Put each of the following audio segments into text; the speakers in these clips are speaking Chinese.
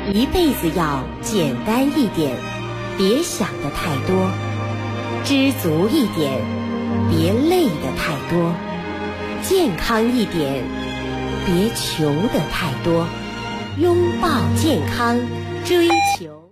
一辈子要简单一点，别想得太多；知足一点，别累得太多；健康一点，别求得太多。拥抱健康，追求。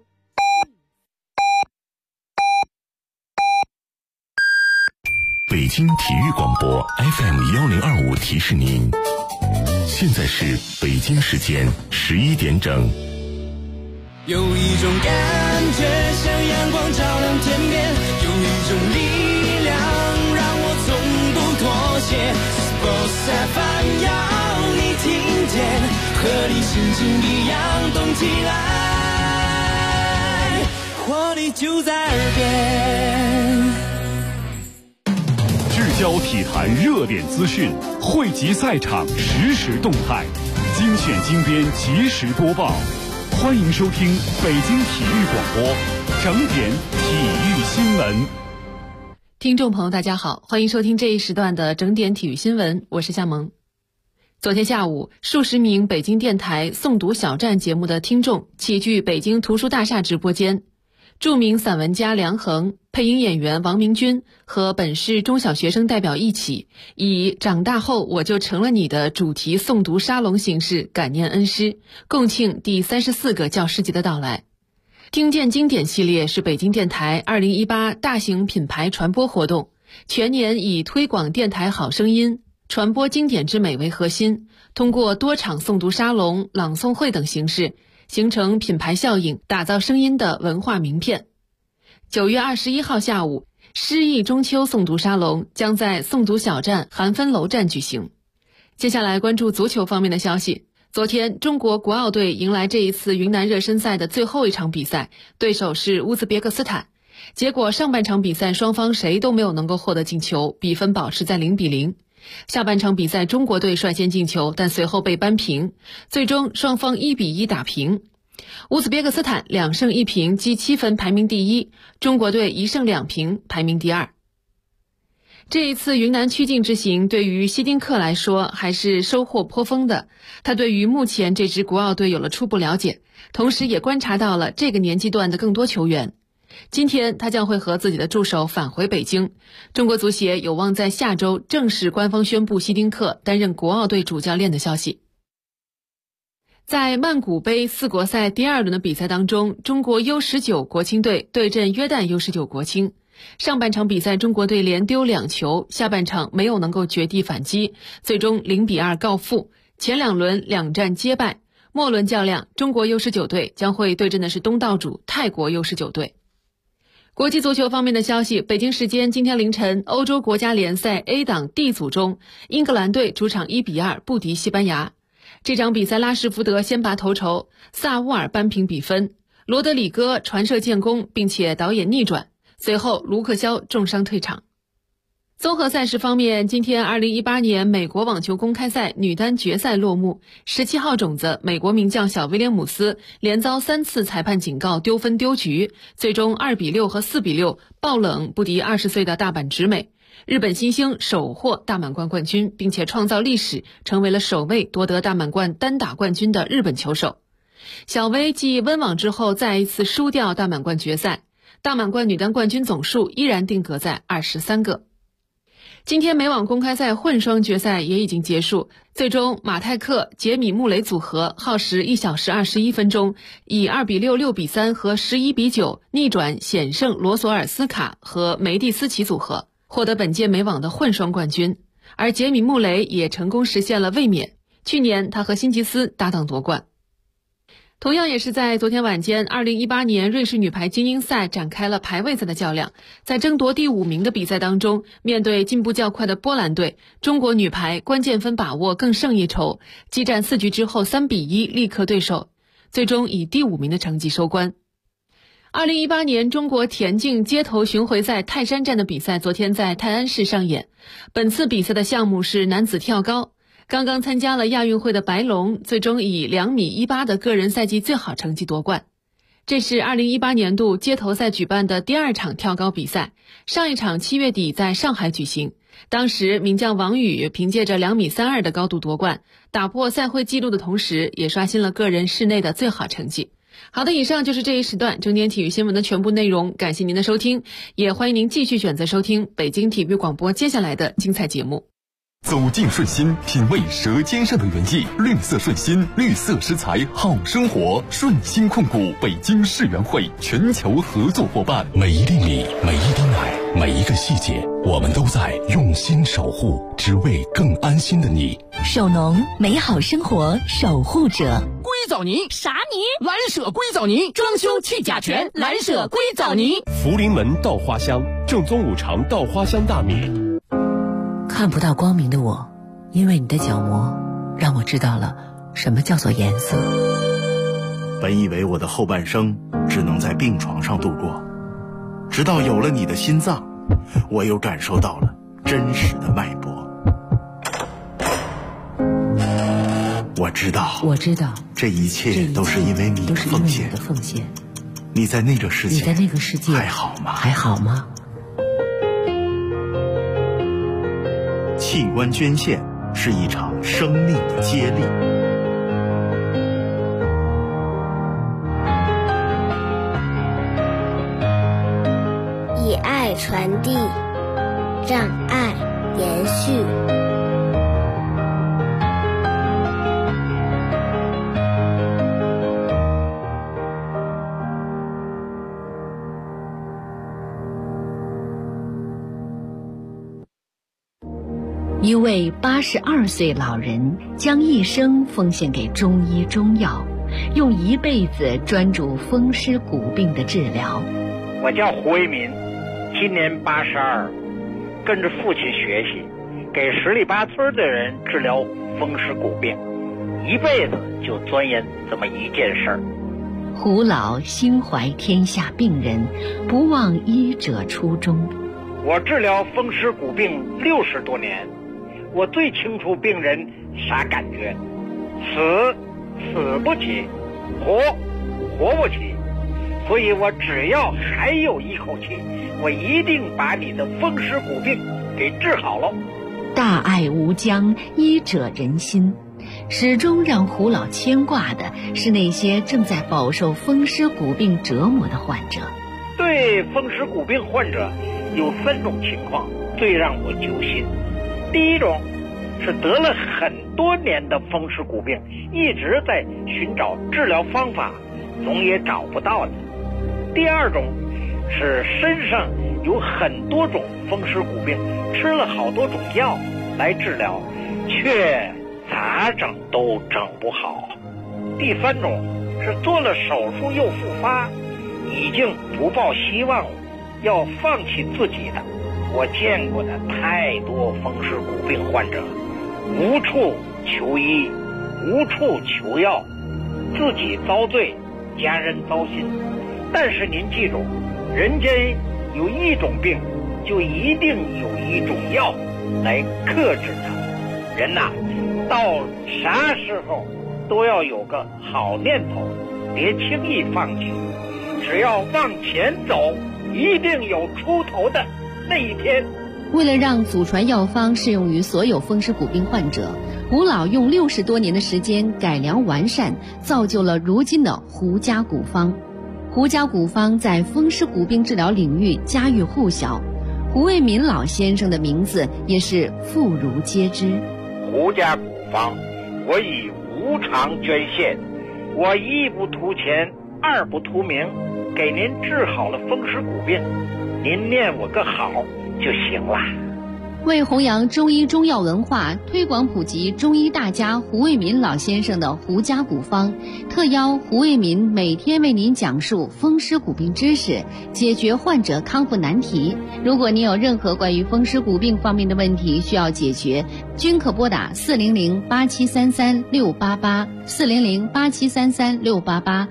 北京体育广播 FM1025提示您，现在是北京时间11点整。 有一种感觉像阳光照亮天边，有一种力量让我从不妥协。Sports FM 要你听见，和你心情一样动起来，活力就在耳边。 聚焦体坛热点资讯，汇集赛场实时动态，精选精编及时播报。欢迎收听北京体育广播整点体育新闻。 听众朋友大家好，欢迎收听这一时段的整点体育新闻，我是夏萌。昨天下午，数十名北京电台诵读小站节目的听众齐聚北京图书大厦直播间。著名散文家梁衡、配音演员王明军和本市中小学生代表一起，以长大后我就成了你的主题诵读沙龙形式感念恩师，共庆第34个教师节的到来。听见经典系列是北京电台2018大型品牌传播活动，全年以推广电台好声音、传播经典之美为核心，通过多场诵读沙龙、朗诵会等形式形成品牌效应，打造声音的文化名片。9月21号下午，诗意中秋诵读沙龙将在诵读小站韩芬楼站举行。接下来关注足球方面的消息。昨天，中国国奥队迎来这一次云南热身赛的最后一场比赛，对手是乌兹别克斯坦。结果上半场比赛双方谁都没有能够获得进球，比分保持在0-0。下半场比赛中国队率先进球，但随后被扳平，最终双方1-1打平。乌兹别克斯坦2胜1平积7分排名第一，中国队1胜2平排名第二。这一次云南曲靖之行对于希丁克来说还是收获颇丰的，他对于目前这支国奥队有了初步了解，同时也观察到了这个年纪段的更多球员。今天他将会和自己的助手返回北京，中国足协有望在下周正式官方宣布希丁克担任国奥队主教练的消息。在曼谷杯4国赛第2轮的比赛当中，中国 U19 国青队对阵约旦 U19 国青。上半场比赛中国队连丢2球，下半场没有能够绝地反击，最终0-2告负，前2轮2战皆败。末轮较量，中国 U19 队将会对阵的是东道主泰国 U19 队。国际足球方面的消息，北京时间今天凌晨，欧洲国家联赛 A 档 D 组中，英格兰队主场1-2不敌西班牙。这场比赛拉什福德先拔头筹，萨乌尔扳平比分，罗德里戈传射建功，并且导演逆转，随后卢克肖重伤退场。综合赛事方面，今天2018年美国网球公开赛女单决赛落幕，17号种子美国名将小威廉姆斯连遭3次裁判警告丢分丢局，最终2-6和4-6爆冷不敌20岁的大阪直美。日本新星首获大满贯冠军，并且创造历史，成为了首位夺得大满贯单打冠军的日本球手。小威继温网之后再一次输掉大满贯决赛，大满贯女单冠军总数依然定格在23个。今天美网公开赛混双决赛也已经结束，最终马泰克、杰米穆雷组合耗时1小时21分钟，以2-6、6-3和11-9逆转险胜罗索尔斯卡和梅蒂斯奇组合，获得本届美网的混双冠军。而杰米穆雷也成功实现了卫冕，去年他和辛吉斯搭档夺冠。同样也是在昨天晚间，2018年瑞士女排精英赛展开了排位赛的较量。在争夺第5名的比赛当中，面对进步较快的波兰队，中国女排关键分把握更胜一筹，激战4局之后3-1力克对手，最终以第5名的成绩收官。2018年中国田径街头巡回赛泰山站的比赛昨天在泰安市上演，本次比赛的项目是男子跳高。刚刚参加了亚运会的白龙，最终以2.18米的个人赛季最好成绩夺冠。这是2018年度街头赛举办的第2场跳高比赛，上一场7月底在上海举行。当时名将王宇凭借着2.32米的高度夺冠，打破赛会纪录的同时，也刷新了个人室内的最好成绩。 好的，以上就是这一时段整点体育新闻的全部内容，感谢您的收听，也欢迎您继续选择收听北京体育广播接下来的精彩节目。 走进顺心，品味舌尖上的原意，绿色顺心，绿色食材好生活。顺心控股北京世园会全球合作伙伴。 每一粒米，每一滴奶，每一个细节，我们都在用心守护，只为更安心的你。 首农，美好生活守护者。 硅藻泥啥泥？ 蓝舍硅藻泥，装修去甲醛，蓝舍硅藻泥。 福临门稻花香，正宗五常稻花香大米。 看不到光明的我，因为你的角膜让我知道了什么叫做颜色。 本以为我的后半生只能在病床上度过，直到有了你的心脏，我又感受到了真实的脉搏。我知道，这一切都是因为你的奉献。你在那个世界还好吗？器官捐献是一场生命的接力。 以爱传递，让爱延续。 一位82岁老人将一生奉献给中医中药，用一辈子专注风湿骨病的治疗。 我叫胡为民，今年82，跟着父亲学习，给十里八村的人治疗风湿骨病，一辈子就钻研这么一件事儿。 胡老心怀天下病人，不忘医者初衷。 我治疗风湿骨病60多年，我最清楚病人啥感觉，死不起，活不起，所以我只要还有一口气，我一定把你的风湿骨病给治好了。 大爱无疆，医者仁心。始终让胡老牵挂的是那些正在饱受风湿骨病折磨的患者。 对风湿骨病患者有3种情况最让我揪心。第一种是得了很多年的风湿骨病，一直在寻找治疗方法，总也找不到的。第二种是身上有很多种风湿骨病，吃了好多种药来治疗，却咋整都整不好。第三种是做了手术又复发，已经不抱希望了，要放弃自己的。我见过的太多风湿骨病患者，无处求医，无处求药，自己遭罪，家人糟心。但是您记住，人间有一种病，就一定有一种药来克制它。人呐，到啥时候都要有个好念头，别轻易放弃。只要往前走，一定有出头的那一天。 为了让祖传药方适用于所有风湿骨病患者，胡老用60多年的时间改良完善，造就了如今的胡家骨方。胡家骨方在风湿骨病治疗领域家喻户晓，胡为民老先生的名字也是妇孺皆知。 胡家骨方，我以无偿捐献，我一不图钱，二不图名，给您治好了风湿骨病，您念我个好就行了。 为弘扬中医中药文化，推广普及中医大家胡为民老先生的胡家骨方，特邀胡为民每天为您讲述风湿骨病知识，解决患者康复难题。如果您有任何关于风湿骨病方面的问题需要解决，均可拨打400-8733-688 400-8733-688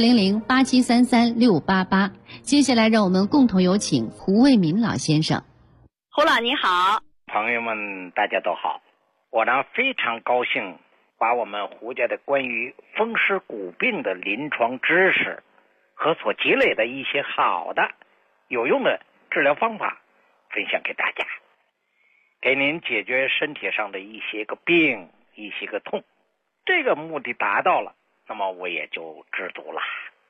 400-8733-688。接下来让我们共同有请胡为民老先生。 胡老你好。 朋友们大家都好，我呢非常高兴把我们胡家的关于风湿骨病的临床知识和所积累的一些好的有用的治疗方法分享给大家，给您解决身体上的一些个病，一些个痛。这个目的达到了，那么我也就知足了。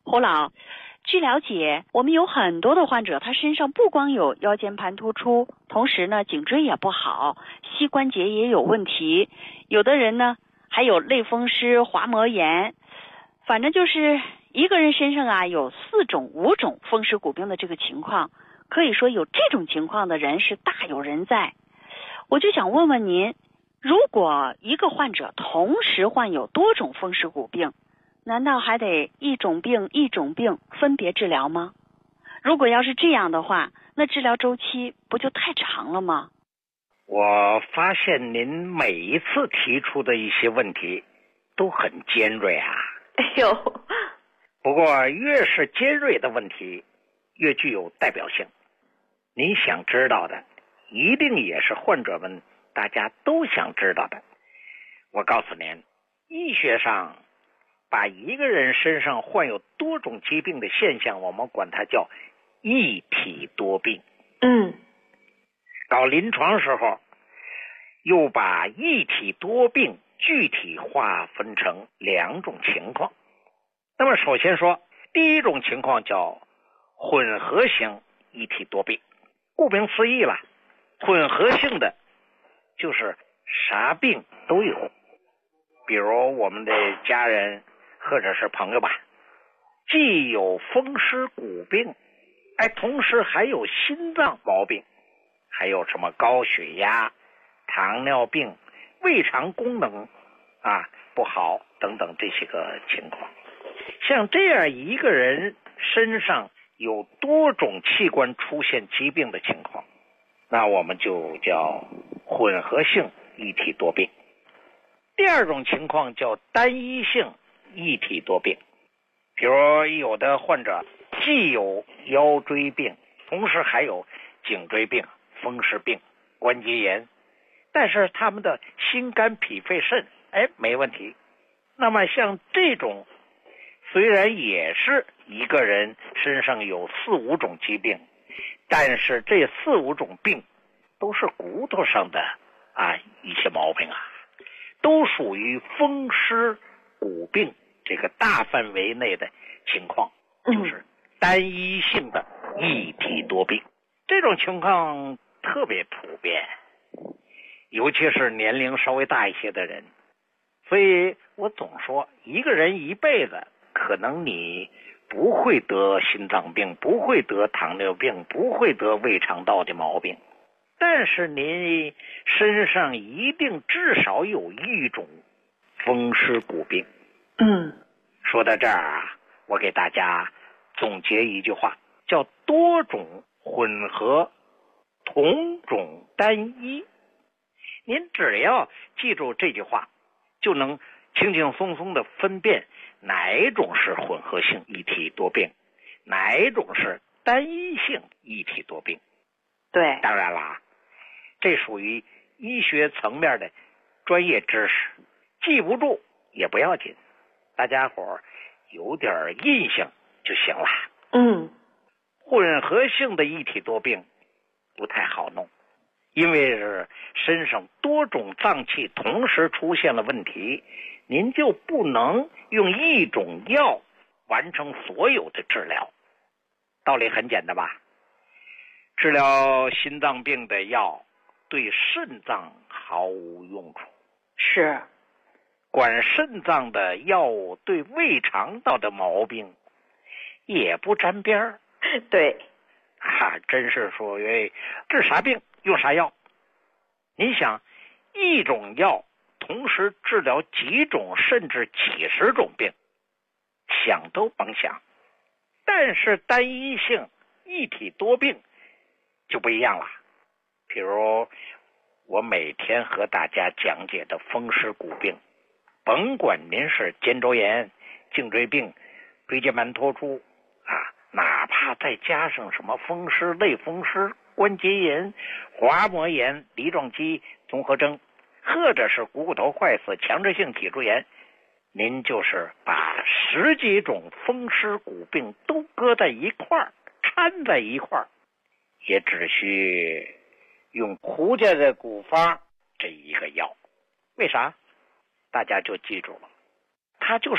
侯老，据了解，我们有很多的患者，他身上不光有腰间盘突出，同时呢颈椎也不好，膝关节也有问题，有的人呢还有类风湿、滑膜炎，反正就是一个人身上啊有4种、5种风湿骨病的这个情况，可以说有这种情况的人是大有人在。我就想问问您，如果一个患者同时患有多种风湿骨病，难道还得一种病一种病分别治疗吗？如果要是这样的话，那治疗周期不就太长了吗？ 我发现您每一次提出的一些问题都很尖锐啊。 哎呦， 不过越是尖锐的问题越具有代表性，您想知道的一定也是患者们大家都想知道的。我告诉您，医学上把一个人身上患有多种疾病的现象，我们管它叫一体多病。搞临床时候又把一体多病具体划分成2种情况。那么首先说，第一种情况叫混合型一体多病。顾名思义了，混合性的就是啥病都有。比如我们的家人或者是朋友吧，既有风湿骨病，同时还有心脏毛病，还有什么高血压、糖尿病、胃肠功能不好等等这些个情况。像这样一个人身上有多种器官出现疾病的情况，那我们就叫混合性一体多病。第2种情况叫单一性一体多病。比如有的患者既有腰椎病，同时还有颈椎病、风湿病、关节炎，但是他们的心肝脾肺肾没问题。那么像这种虽然也是一个人身上有4、5种疾病，但是这4、5种病都是骨头上的一些毛病都属于风湿骨病这个大范围内的情况，就是单一性的一体多病。这种情况特别普遍，尤其是年龄稍微大一些的人。所以我总说，一个人一辈子可能你不会得心脏病，不会得糖尿病，不会得胃肠道的毛病，但是您身上一定至少有一种风湿骨病。说到这儿我给大家总结一句话，叫多种混合，同种单一。您只要记住这句话，就能轻轻松松的分辨哪一种是混合性一体多病，哪一种是单一性一体多病。 对， 当然啦，这属于医学层面的专业知识，记不住也不要紧，大家伙有点印象就行了。混合性的一体多病不太好弄，因为是身上多种脏器同时出现了问题，您就不能用一种药完成所有的治疗。道理很简单吧？治疗心脏病的药对肾脏毫无用处， 是管肾脏的药物对胃肠道的毛病也不沾边儿。 对真是属于治啥病用啥药。您想，一种药同时治疗几种甚至几十种病，想都甭想。但是单一性一体多病就不一样了。比如我每天和大家讲解的风湿骨病，甭管您是肩周炎、颈椎病、椎间盘突出哪怕再加上什么风湿、类风湿、关节炎、滑膜炎、梨状肌综合征，或者是股骨头坏死、强直性脊柱炎，您就是把10几种风湿骨病都搁在一块儿，掺在一块儿，也只需用胡家的古方这一个药。为啥？大家就记住了，它就是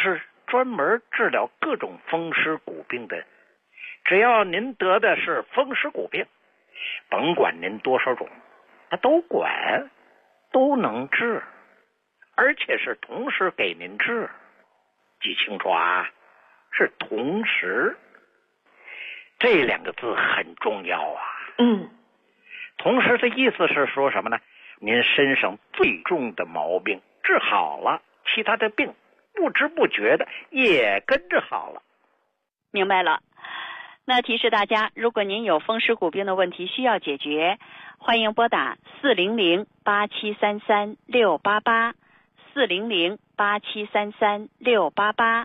专门治疗各种风湿骨病的。只要您得的是风湿骨病，甭管您多少种，他都管，都能治，而且是同时给您治。记清楚啊，是同时，这两个字很重要啊。同时的意思是说什么呢？您身上最重的毛病治好了，其他的病不知不觉的也跟着好了。 明白了。那提示大家，如果您有风湿骨病的问题需要解决，欢迎拨打400-8733-688 400-8733-688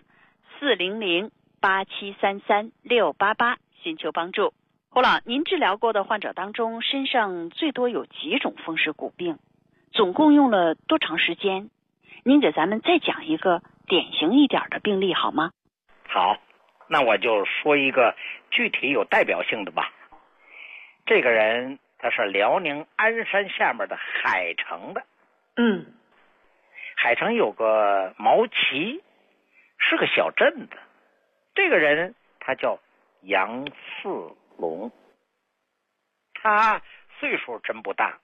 400-8733-688寻求帮助。胡老，您治疗过的患者当中，身上最多有几种风湿骨病？总共用了多长时间？您给咱们再讲一个典型一点的病例好吗？ 好，那我就说一个具体有代表性的吧。这个人他是辽宁鞍山下面的海城的。海城有个毛旗，是个小镇子。这个人他叫杨四龙，他岁数真不大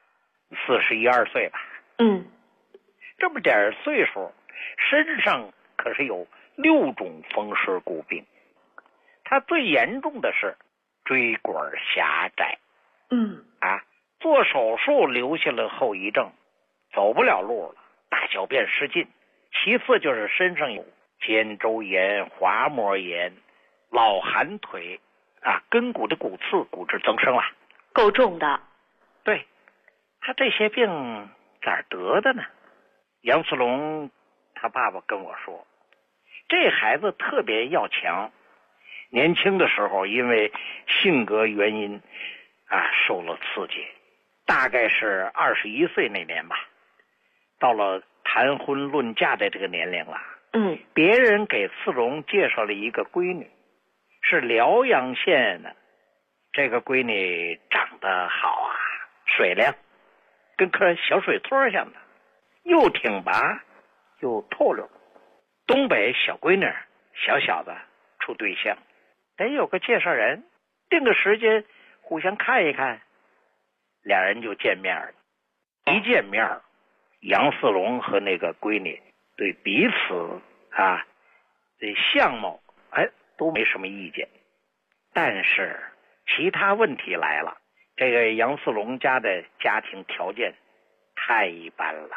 ，41、2岁吧。这么点岁数，身上可是有6种风湿骨病。他最严重的是椎管狭窄。做手术留下了后遗症，走不了路了，大小便失禁。其次就是身上有肩周炎、滑膜炎、老寒腿根骨的骨刺、骨质增生了， 够重的。 对，他这些病咋儿得的呢？杨四龙他爸爸跟我说，这孩子特别要强，年轻的时候因为性格原因受了刺激，大概是21岁那年吧，到了谈婚论嫁的这个年龄了。别人给四龙介绍了一个闺女，是辽阳县的。这个闺女长得好水灵，跟颗小水托像的，又挺拔又透溜。东北小闺女，小小子处对象，得有个介绍人，定个时间互相看一看，俩人就见面了。一见面，杨四龙和那个闺女对彼此这相貌都没什么意见，但是其他问题来了。这个杨四龙家的家庭条件太一般了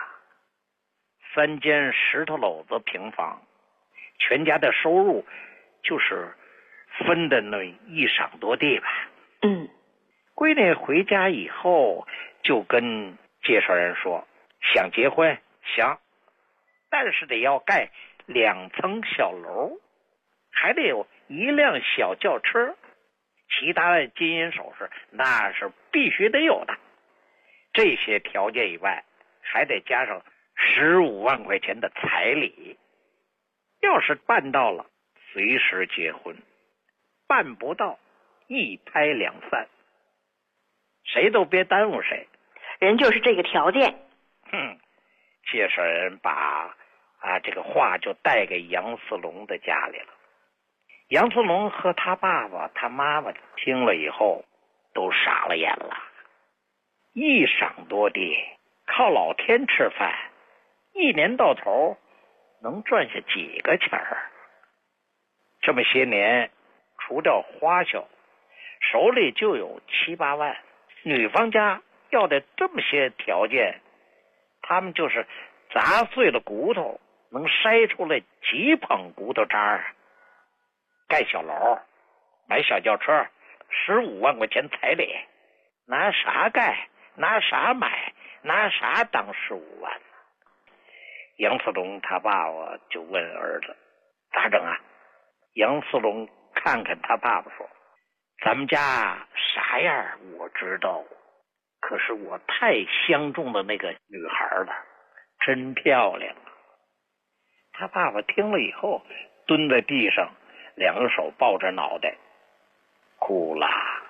，3间石头篓子平房，全家的收入就是分的那1晌多地吧。闺女回家以后就跟介绍人说，想结婚行，但是得要盖2层小楼，还得有1辆小轿车，其他的金银首饰那是必须得有的。这些条件以外，还得加上15万块钱的彩礼。要是办到了，随时结婚；办不到，一拍两散，谁都别耽误谁。 人就是这个条件。 介绍人把这个话就带给杨四龙的家里了。杨四龙和他爸爸他妈妈听了以后都傻了眼了。1晌多地，靠老天吃饭，1年到头能赚下几个钱儿？这么些年除掉花销，手里就有7、8万。女方家要的这么些条件，他们就是砸碎了骨头能筛出来几捧骨头渣儿。盖小楼，买小轿车，15万块钱彩礼，拿啥盖？拿啥买？拿啥当15万呢？杨四龙他爸爸就问儿子咋整啊？杨四龙看看他爸爸说，咱们家啥样我知道，可是我太相中的那个女孩了，真漂亮啊。他爸爸听了以后蹲在地上，2个手抱着脑袋哭了，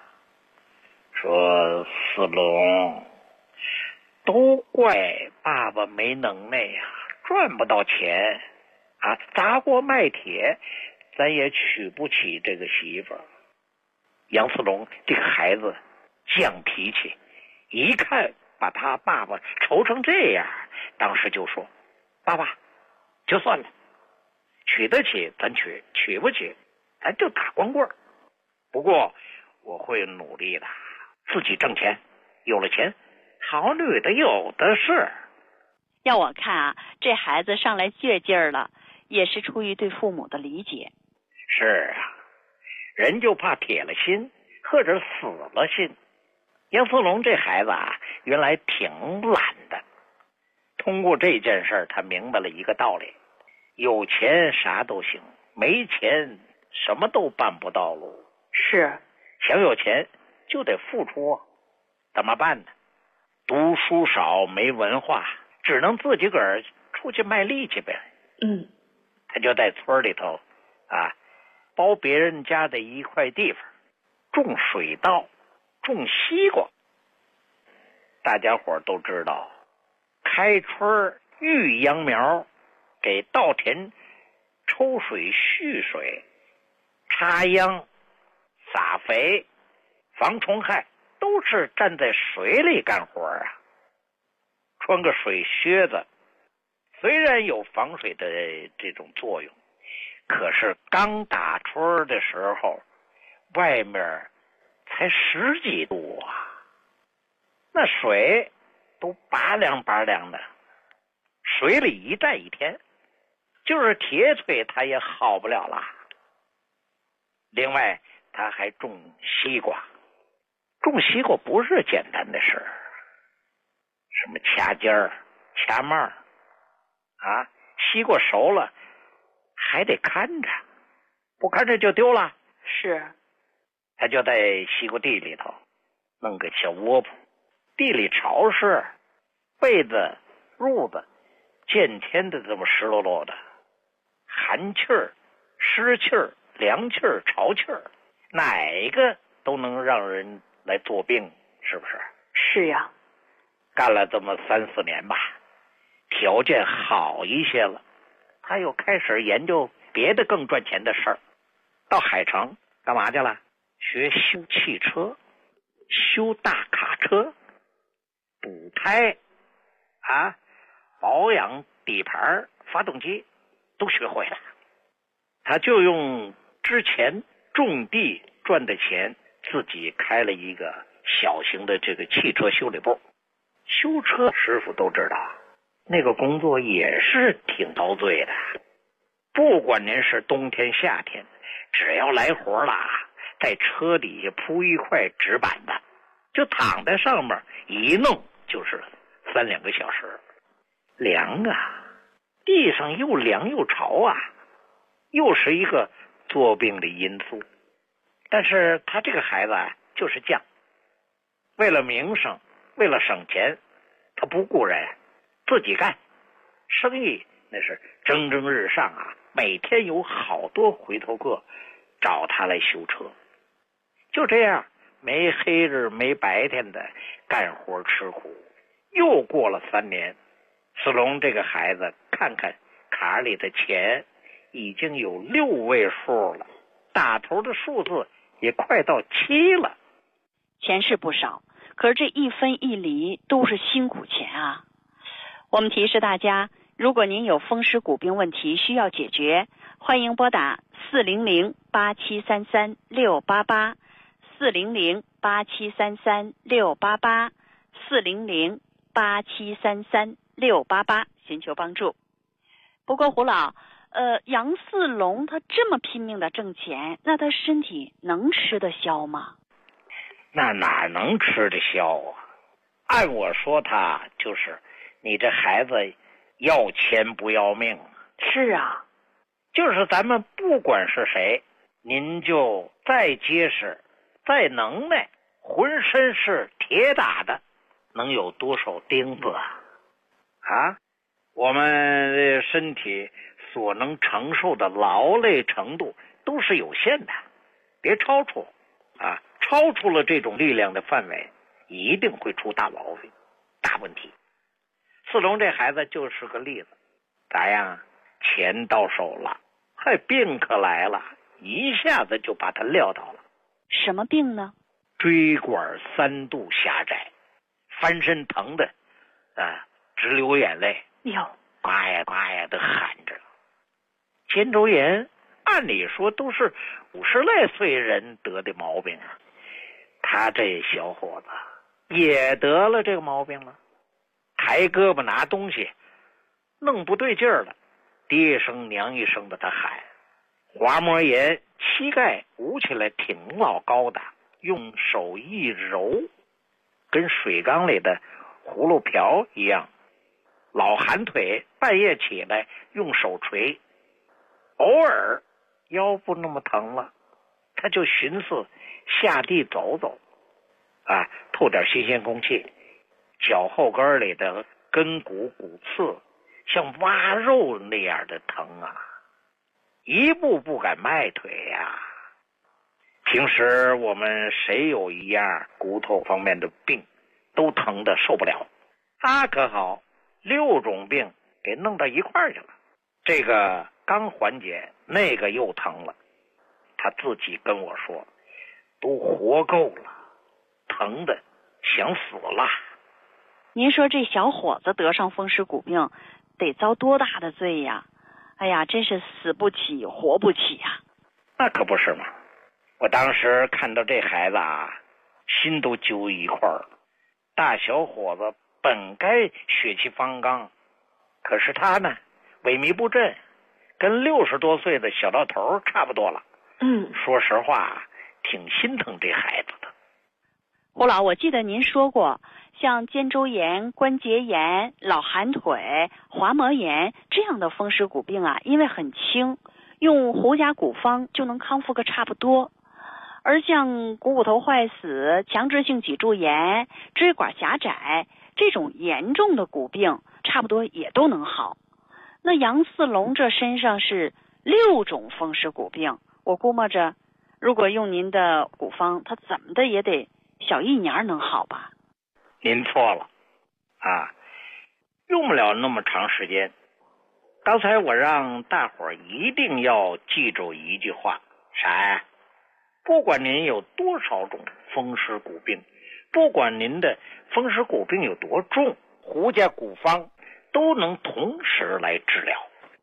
说四龙，都怪爸爸没能耐呀，赚不到钱， 啊，砸锅卖铁，咱也娶不起这个媳妇儿。杨四龙这个孩子犟脾气，一看把他爸爸愁成这样，当时就说：“爸爸，就算了，娶得起咱娶，娶不起咱就打光棍。不过我会努力的，自己挣钱，有了钱，好女的有的是。” 要我看啊，这孩子上来倔劲儿了，也是出于对父母的理解。 是啊，人就怕铁了心，或者死了心。杨四龙这孩子啊，原来挺懒的。通过这件事他明白了一个道理：有钱啥都行，没钱什么都办不到喽。 是， 想有钱就得付出啊，怎么办呢？读书少，没文化，只能自己个儿出去卖力气呗。他就在村里头啊，包别人家的一块地方，种水稻，种西瓜。大家伙都知道，开春育秧苗，给稻田抽水蓄水，插秧撒肥防虫害，都是站在水里干活啊。穿个水靴子虽然有防水的这种作用，可是刚打春的时候，外面才10几度啊，那水都拔凉拔凉的，水里一站一天，就是铁腿他也好不了了。另外他还种西瓜，种西瓜不是简单的事儿，什么掐尖儿、掐蔓儿啊，西瓜熟了还得看着，不看着就丢了。 是， 他就在西瓜地里头弄个小窝铺，地里潮湿，被子、褥子见天的这么湿漉漉的，寒气儿、湿气儿、凉气儿、潮气儿，哪个都能让人来作病，是不是？ 是呀。 干了这么3、4年吧，条件好一些了，他又开始研究别的更赚钱的事儿。到海城干嘛去了？学修汽车，修大卡车，补胎啊，保养底盘、发动机都学会了。他就用之前种地赚的钱，自己开了一个小型的这个汽车修理部。修车师傅都知道，那个工作也是挺遭罪的。不管您是冬天夏天，只要来活了，在车底下铺一块纸板子，就躺在上面一弄就是3-2个小时。凉啊，地上又凉又潮啊，又是一个作病的因素。但是他这个孩子啊，就是犟，为了名声，为了省钱，他不顾人，自己干。生意那是蒸蒸日上啊，每天有好多回头客找他来修车。就这样，没黑日没白天的干活吃苦。又过了3年，四龙这个孩子看看卡里的钱已经有6位数了，打头的数字也快到7了。 钱是不少，可是这一分一厘都是辛苦钱啊。我们提示大家，如果您有风湿骨病问题需要解决，欢迎拨打400-8733-688 400-8733-688 400-8733-688寻求帮助。不过胡老，杨四龙他这么拼命的挣钱，那他身体能吃得消吗？ 那哪能吃得消啊？按我说，他就是你这孩子要钱不要命。 是啊， 就是咱们不管是谁，您就再结实再能耐，浑身是铁打的，能有多少钉子啊？我们身体所能承受的劳累程度都是有限的，别超出啊！超出了这种力量的范围，一定会出大毛病、大问题。四龙这孩子就是个例子，咋样？ 钱到手了，病可来了，一下子就把他撂倒了。 什么病呢？ 椎管3度狭窄，翻身疼的直流眼泪，呱呀呱呀的喊着。肩周炎按理说都是50来岁人得的毛病啊，他这小伙子也得了这个毛病了，抬胳膊拿东西弄不对劲儿了，爹一声娘一声的他喊。滑膜炎，膝盖捂起来挺老高的，用手一揉，跟水缸里的葫芦瓢一样。老寒腿，半夜起来用手捶，偶尔腰不那么疼了，他就寻思下地走走透点新鲜空气。脚后跟里的根骨骨刺像挖肉那样的疼一步不敢迈腿平时我们谁有一样骨头方面的病都疼得受不了，他可好，6种病给弄到一块儿去了，这个刚缓解，那个又疼了。他自己跟我说，都活够了，疼得想死了。 您说这小伙子得上风湿骨病得遭多大的罪呀？哎呀，真是死不起活不起呀。 那可不是嘛，我当时看到这孩子心都揪一块儿了。大小伙子本该血气方刚，可是他呢萎靡不振，跟60多岁的小老头差不多了。说实话挺心疼这孩子的。 胡老，我记得您说过，像肩周炎、关节炎、老寒腿、滑膜炎这样的风湿骨病因为很轻，用胡甲骨方就能康复个差不多。而像股骨头坏死、强直性脊柱炎、椎管狭窄这种严重的骨病，差不多也都能好。那杨四龙这身上是6种风湿骨病，我估摸着如果用您的骨方，他怎么的也得小1年能好吧？ 您错了用不了那么长时间。刚才我让大伙儿一定要记住一句话，啥呀？不管您有多少种风湿骨病，不管您的风湿骨病有多重，胡家骨方都能同时来治疗。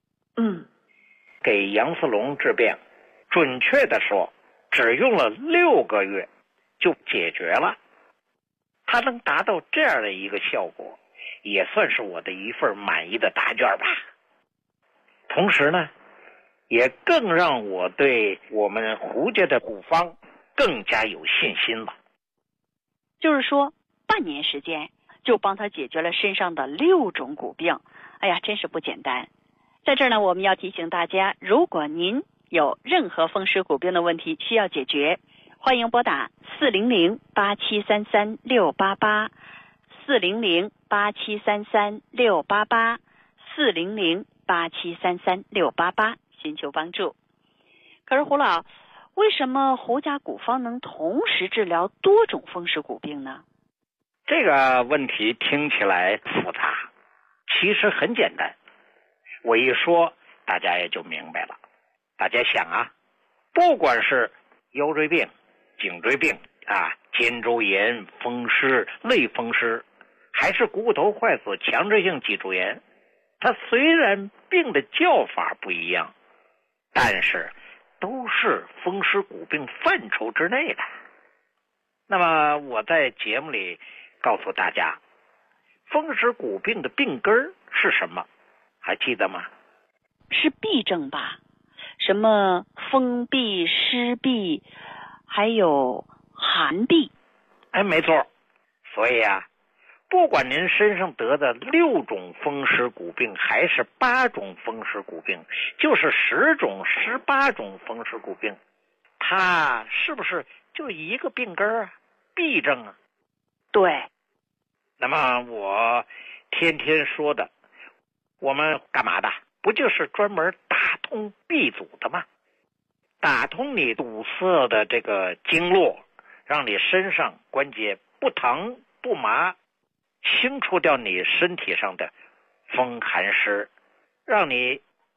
给杨四龙治病，准确的说只用了6个月就解决了。他能达到这样的一个效果，也算是我的一份满意的答卷吧。同时呢，也更让我对我们胡家的骨方更加有信心了。 就是说半年时间就帮他解决了身上的6种骨病，哎呀，真是不简单。在这儿呢，我们要提醒大家，如果您有任何风湿骨病的问题需要解决，欢迎拨打400-8733-688 400-8733-688 400-8733-688寻求帮助。可是胡老，为什么胡家骨方能同时治疗多种风湿骨病呢？ 这个问题听起来复杂，其实很简单，我一说大家也就明白了。大家想不管是腰椎病、颈椎病肩周炎、风湿、类风湿，还是股骨头坏死、强直性脊柱炎，它虽然病的叫法不一样，但是都是风湿骨病范畴之内的。那么我在节目里告诉大家，风湿骨病的病根是什么？还记得吗？ 是痹症吧？什么风痹、湿痹，还有寒痹。 没错。所以不管您身上得的6种风湿骨病，还是8种风湿骨病，就是10种、18种风湿骨病，它是不是就一个病根痹症对。 那么我天天说的，我们干嘛的？不就是专门打通痹阻的吗？打通你堵塞的这个经络，让你身上关节不疼不麻，清除掉你身体上的风寒湿，让你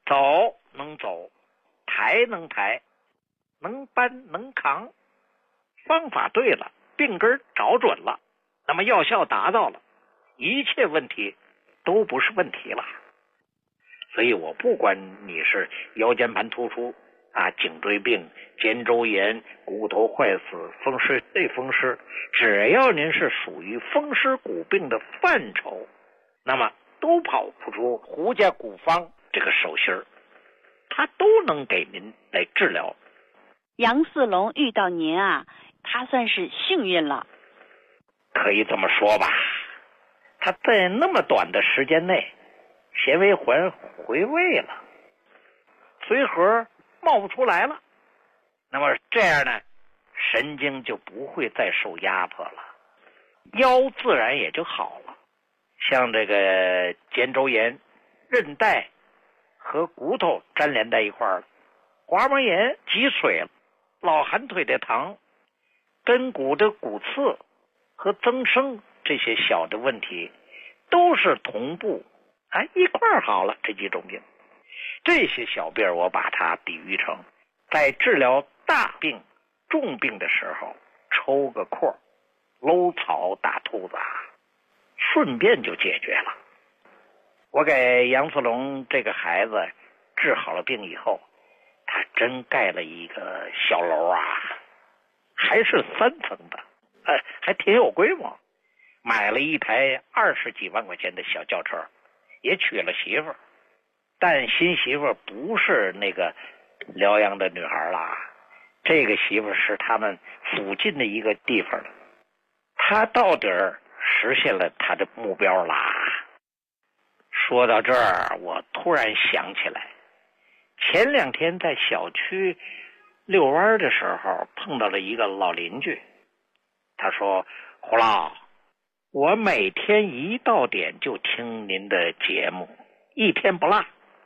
走能走，抬能抬，能搬能扛，方法对了，病根找准了，那么药效达到了，一切问题都不是问题了。所以我不管你是腰间盘突出颈椎病、肩周炎、骨头坏死、风湿类风湿，只要您是属于风湿骨病的范畴，那么都跑不出胡家骨方这个手心儿，他都能给您来治疗。 杨四龙遇到您他算是幸运了。 可以这么说吧，他在那么短的时间内纤维环回位了，髓核冒不出来了，那么这样呢，神经就不会再受压迫了，腰自然也就好了。像这个肩周炎，韧带和骨头粘连在一块儿了，滑膜炎积水了，老寒腿的疼，跟骨的骨刺和增生这些小的问题都是同步一块儿好了。这几种病，这些小病我把它比喻成在治疗大病重病的时候抽个空搂草打兔子顺便就解决了。我给杨四龙这个孩子治好了病以后，他真盖了一个小楼还是3层的，还挺有规模，买了一台20几万块钱的小轿车，也娶了媳妇儿，但新媳妇儿不是那个辽阳的女孩了，这个媳妇儿是他们附近的一个地方的。他到底实现了他的目标啦。说到这儿，我突然想起来，前2天在小区遛弯的时候碰到了一个老邻居，他说：胡老，我每天一到点就听您的节目，一天不落，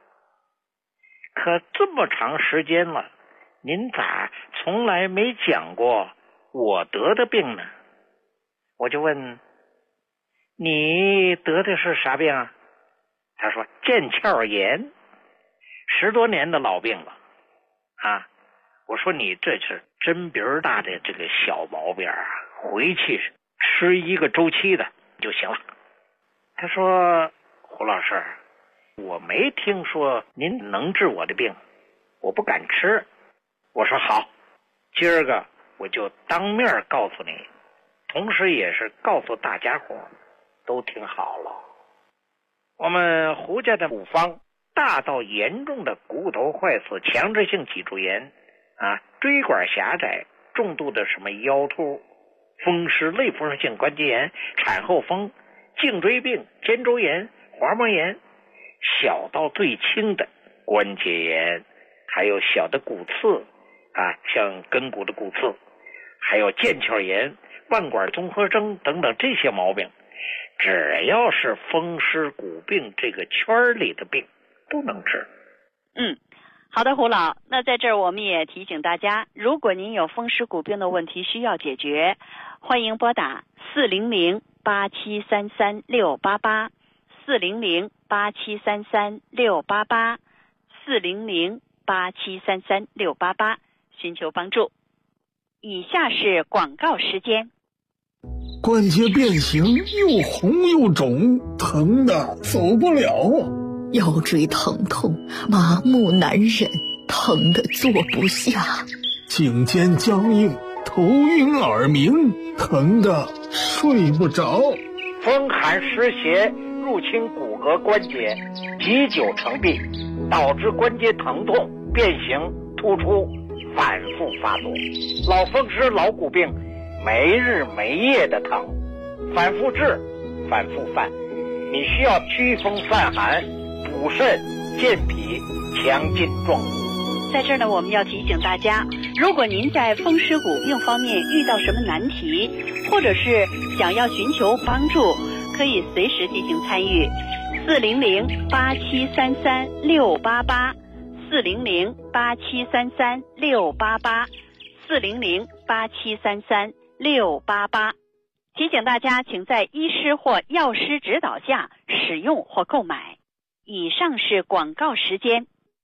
可这么长时间了，您咋从来没讲过我得的病呢？我就问，你得的是啥病啊？他说腱鞘炎，10多年的老病了我说你这是针鼻大的这个小毛病回去吃1个周期的就行了。他说，胡老师，我没听说您能治我的病，我不敢吃。我说好，今儿个我就当面告诉你，同时也是告诉大家伙都听好了。我们胡家的骨方，大到严重的骨头坏死、强直性脊柱炎椎管狭窄，重度的什么腰突、风湿类风湿性关节炎、产后风、颈椎病、肩周炎、滑膜炎，小到最轻的关节炎，还有小的骨刺像跟骨的骨刺，还有腱鞘炎、腕管综合征等等这些毛病，只要是风湿骨病这个圈里的病都能治。 好的，胡老，那在这儿我们也提醒大家，如果您有风湿骨病的问题需要解决，欢迎拨打400-8733-688 400-8733-688 400-8733-688寻求帮助。以下是广告时间。 关节变形，又红又肿，疼的走不了。 腰椎疼痛，麻木难忍，疼得坐不下。 颈肩僵硬，头晕耳鸣，疼得睡不着。 风寒湿邪入侵骨骼关节，积久成病，导致关节疼痛、变形、突出，反复发作。老风湿、老骨病，没日没夜的疼，反复治，反复犯。你需要驱风散寒、补肾健脾、强筋壮骨。 在这儿呢，我们要提醒大家，如果您在风湿骨病方面遇到什么难题，或者是想要寻求帮助，可以随时进行参与。400-8733-688 400-8733-688 400-8733-688。提醒大家，请在医师或药师指导下使用或购买。以上是广告时间。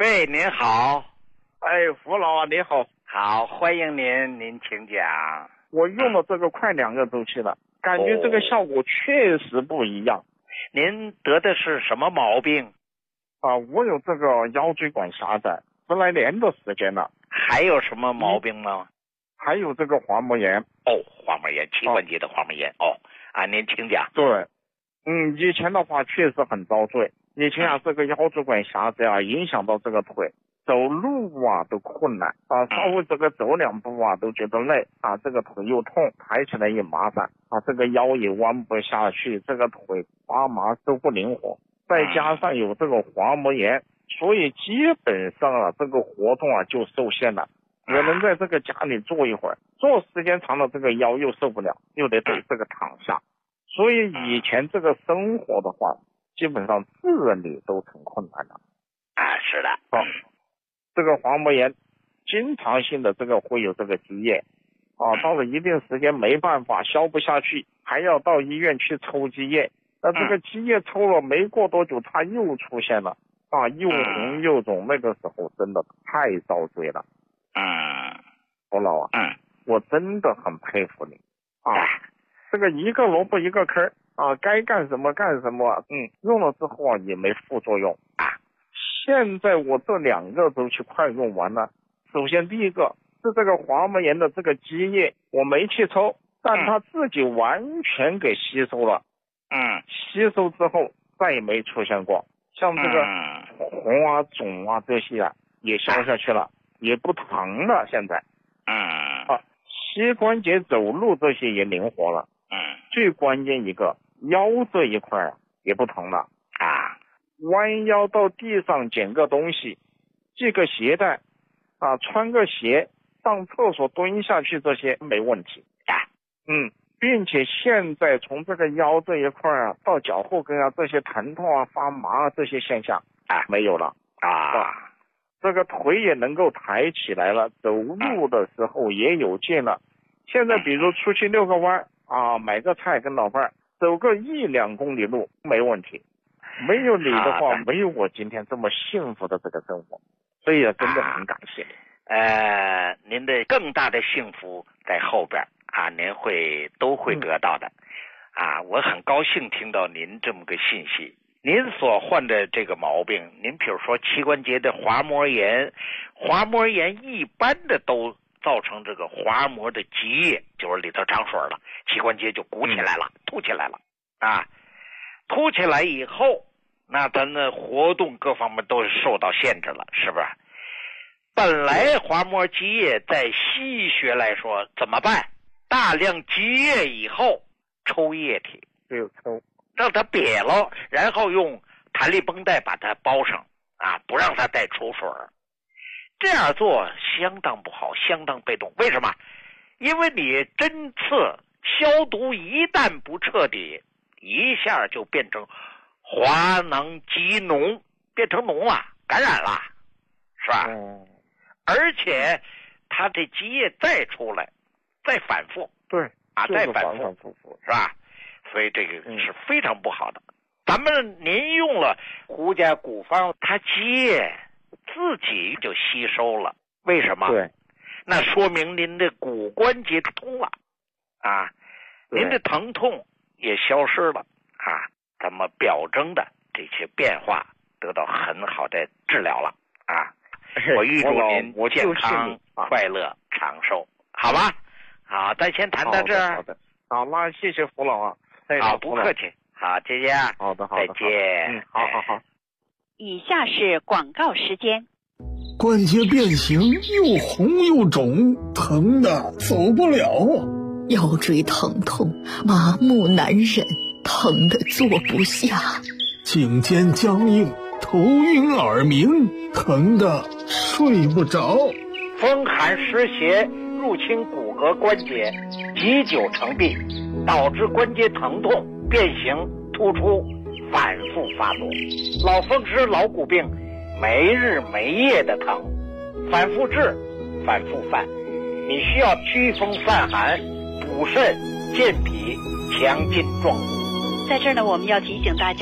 喂，您好。 哎，胡老啊，你好。 好，欢迎您，您请讲。 我用了这个快2个周期了，感觉这个效果确实不一样。 您得的是什么毛病？ 我有这个腰椎管狭窄，10来年的时间了。 还有什么毛病吗？ 还有这个滑膜炎。 滑膜炎，膝关节的滑膜炎。您请讲。 对，以前的话确实很遭罪。以前这个腰椎管狭窄影响到这个腿，走路都困难稍微这个走2步都觉得累这个腿又痛，抬起来也麻烦这个腰也弯不下去，这个腿发麻都不灵活，再加上有这个滑膜炎，所以基本上这个活动就受限了。只能在这个家里坐一会儿，坐时间长了这个腰又受不了，又得这个躺下。所以以前这个生活的话，基本上自理都成困难了。 是的。 这个滑膜炎经常性的这个会有这个积液到了一定时间没办法消不下去，还要到医院去抽积液。那这个积液抽了没过多久它又出现了又红又肿，那个时候真的太遭罪了。侯老啊，我真的很佩服你这个一个萝卜一个坑该干什么干什么。用了之后也没副作用现在我这2个周期快用完了。首先第一个是这个滑膜炎的这个积液我没去抽，但它自己完全给吸收了。吸收之后再也没出现过，像这个红肿这些也消下去了，也不疼了。现在膝关节走路这些也灵活了。最关键一个腰这一块也不疼了弯腰到地上捡个东西，系个鞋带穿个鞋，上厕所蹲下去，这些没问题并且现在从这个腰这一块到脚后跟这些疼痛发麻这些现象没有了这个腿也能够抬起来了，走路的时候也有劲了。现在比如出去遛个弯买个菜跟老伴走个1-2公里路没问题。没有你的话没有我今天这么幸福的这个生活，所以真的很感谢您的更大的幸福在后边您都会得到的我很高兴听到您这么个信息。您所患的这个毛病，您比如说膝关节的滑膜炎一般的都造成这个滑膜的积液，就是里头长水了，膝关节就鼓起来了，凸起来了凸起来以后，那咱的活动各方面都受到限制了，是不是？本来滑膜积液在西医学来说怎么办？大量积液以后抽液体，让它瘪了，然后用弹力绷带把它包上不让它再出水。这样做相当不好，相当被动。为什么？因为你针刺消毒一旦不彻底，一下就变成滑囊积脓，变成脓了，感染了，是吧？而且它这积液再出来再反复，再反复是吧？所以这个是非常不好的。您用了胡家古方，它积液自己就吸收了，为什么？那说明您的骨关节通了您的疼痛也消失了咱们表征的这些变化得到很好的治疗了我预祝您健康快乐长寿，好吧？好，咱先谈到这儿。 好的，那谢谢胡老好，不客气。好，再见。 好的， 再见。 好。 以下是广告时间。 关节变形，又红又肿，疼的走不了腰椎疼痛，麻木难忍，疼的坐不下。 颈肩僵硬，头晕耳鸣，疼的睡不着。 风寒湿邪入侵骨骼关节，积久成病，导致关节疼痛、变形、突出，反复发作。老风湿、老骨病，没日没夜的疼，反复治，反复犯。你需要祛风散寒、补肾健脾、强筋壮骨。 在这儿呢，我们要提醒大家，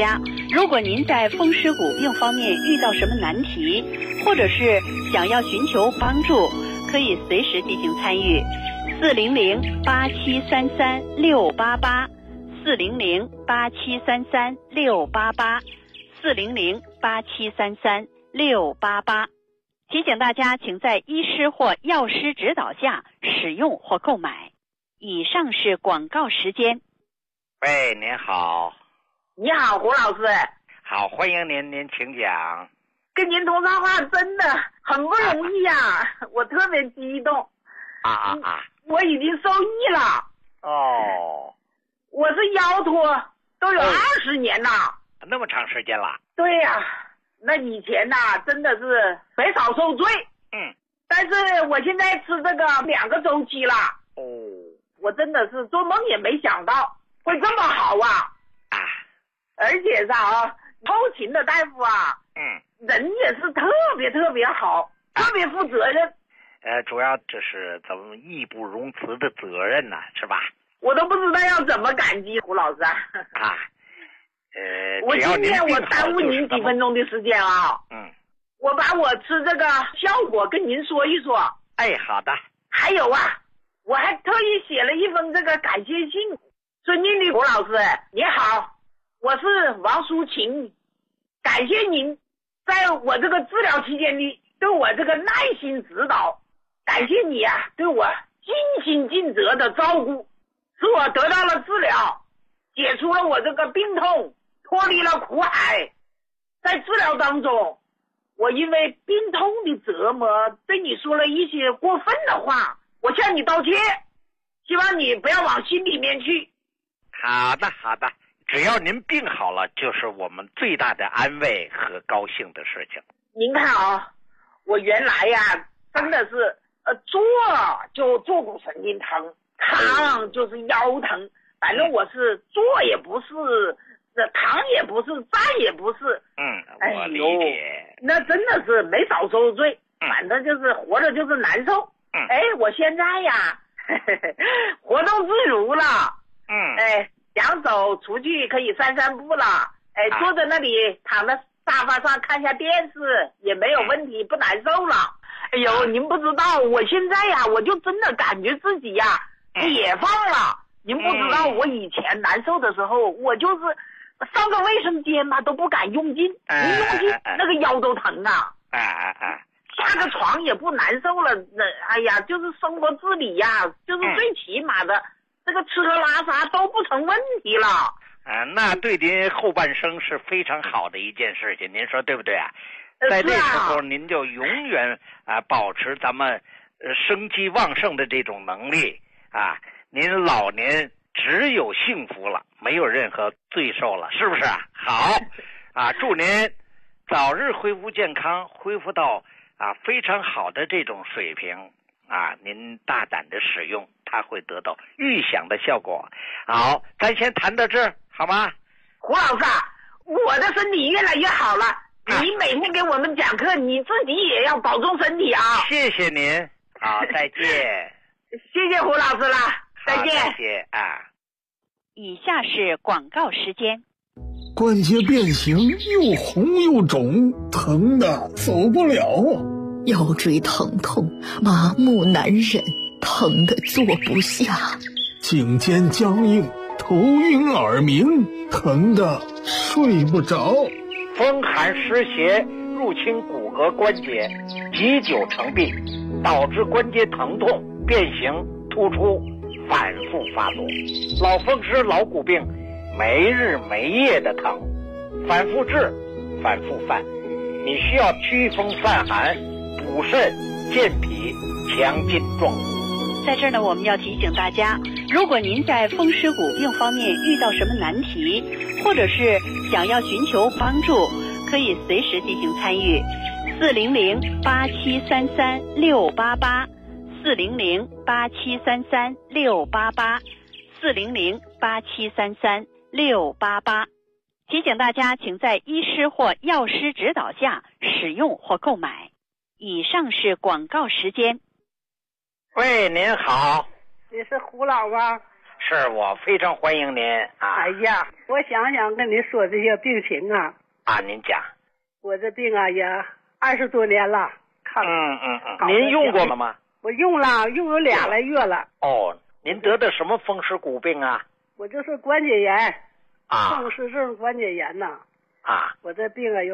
如果您在风湿骨病方面遇到什么难题，或者是想要寻求帮助，可以随时进行参与。400-8733-688，400-8733-688，400-8733-688。提醒大家，请在医师或药师指导下使用或购买。以上是广告时间。 喂，您好。 你好，胡老师。 好，欢迎您，您请讲。 跟您通上话真的很不容易呀，我特别激动。我已经受益了。 哦。 我是腰托都有20年了。 那么长时间了。 对呀，那以前真的是肥少受罪。但是我现在吃这个2个周期了。我真的是做梦也没想到会这么好啊！而且后勤的大夫人也是特别特别好，特别负责任。 主要这是咱们义不容辞的责任呐，是吧？ 我都不知道要怎么感激胡老师我今天我耽误您几分钟的时间我把我吃这个效果跟您说一说。 好的。 还有我还特意写了一封这个感谢信。尊敬的胡老师，你好，我是王淑琴，感谢您在我这个治疗期间里对我这个耐心指导，感谢你对我尽心尽责的照顾，使我得到了治疗，解除了我这个病痛，脱离了苦海。在治疗当中，我因为病痛的折磨对你说了一些过分的话，我向你道歉，希望你不要往心里面去。 好的好的，只要您病好了，就是我们最大的安慰和高兴的事情。 您看我原来真的是坐就坐骨神经疼，躺就是腰疼，反正我是坐也不是，躺也不是，站也不是。 我理解。 那真的是没少受罪，反正就是活着就是难受。我现在活动自如了。想走出去可以散散步了。坐在那里躺在沙发上看下电视也没有问题，不难受了。您不知道，我现在我就真的感觉自己解放了。您不知道，我以前难受的时候，我就是上个卫生间都不敢用劲，一用劲那个腰都疼下个床也不难受了。就是生活自理就是最起码的这个吃喝拉撒都不成问题了。 那对您后半生是非常好的一件事情，您说对不对在那时候您就永远保持咱们生机旺盛的这种能力您老年只有幸福了，没有任何罪受了，是不是好祝您早日恢复健康，恢复到非常好的这种水平您大胆的使用，它会得到预想的效果。好，咱先谈到这儿好吗？ 胡老师我的身体越来越好了，你每天给我们讲课，你自己也要保重身体谢谢您。好，再见。 谢谢胡老师了，再见。 再见以下是广告时间。 关节变形，又红又肿，疼的走不了腰椎疼痛，麻木难忍，疼得坐不下； 颈肩僵硬，头晕耳鸣，疼得睡不着； 风寒湿邪入侵骨骼关节，积久成病，导致关节疼痛、变形、突出，反复发作。老风湿、老骨病，没日没夜的疼，反复治，反复犯。你需要祛风散寒，补肾健脾，强筋壮骨。 在这儿呢，我们要提醒大家，如果您在风湿骨病方面遇到什么难题，或者是想要寻求帮助，可以随时进行参与。400-8733-688，400-8733-688，400-8733-688。提醒大家，请在医师或药师指导下使用或购买。以上是广告时间。 喂，您好。 你是胡老吗？ 是我非常欢迎您啊。 哎呀，我想跟你说这些病情啊。 啊，您讲。 我这病啊也20多年了。 您用过了吗？ 我用了，用有2来月了。 哦，您得的什么风湿骨病啊？ 我就是关节炎。 啊。 风湿症关节炎呐。 啊。 我这病啊有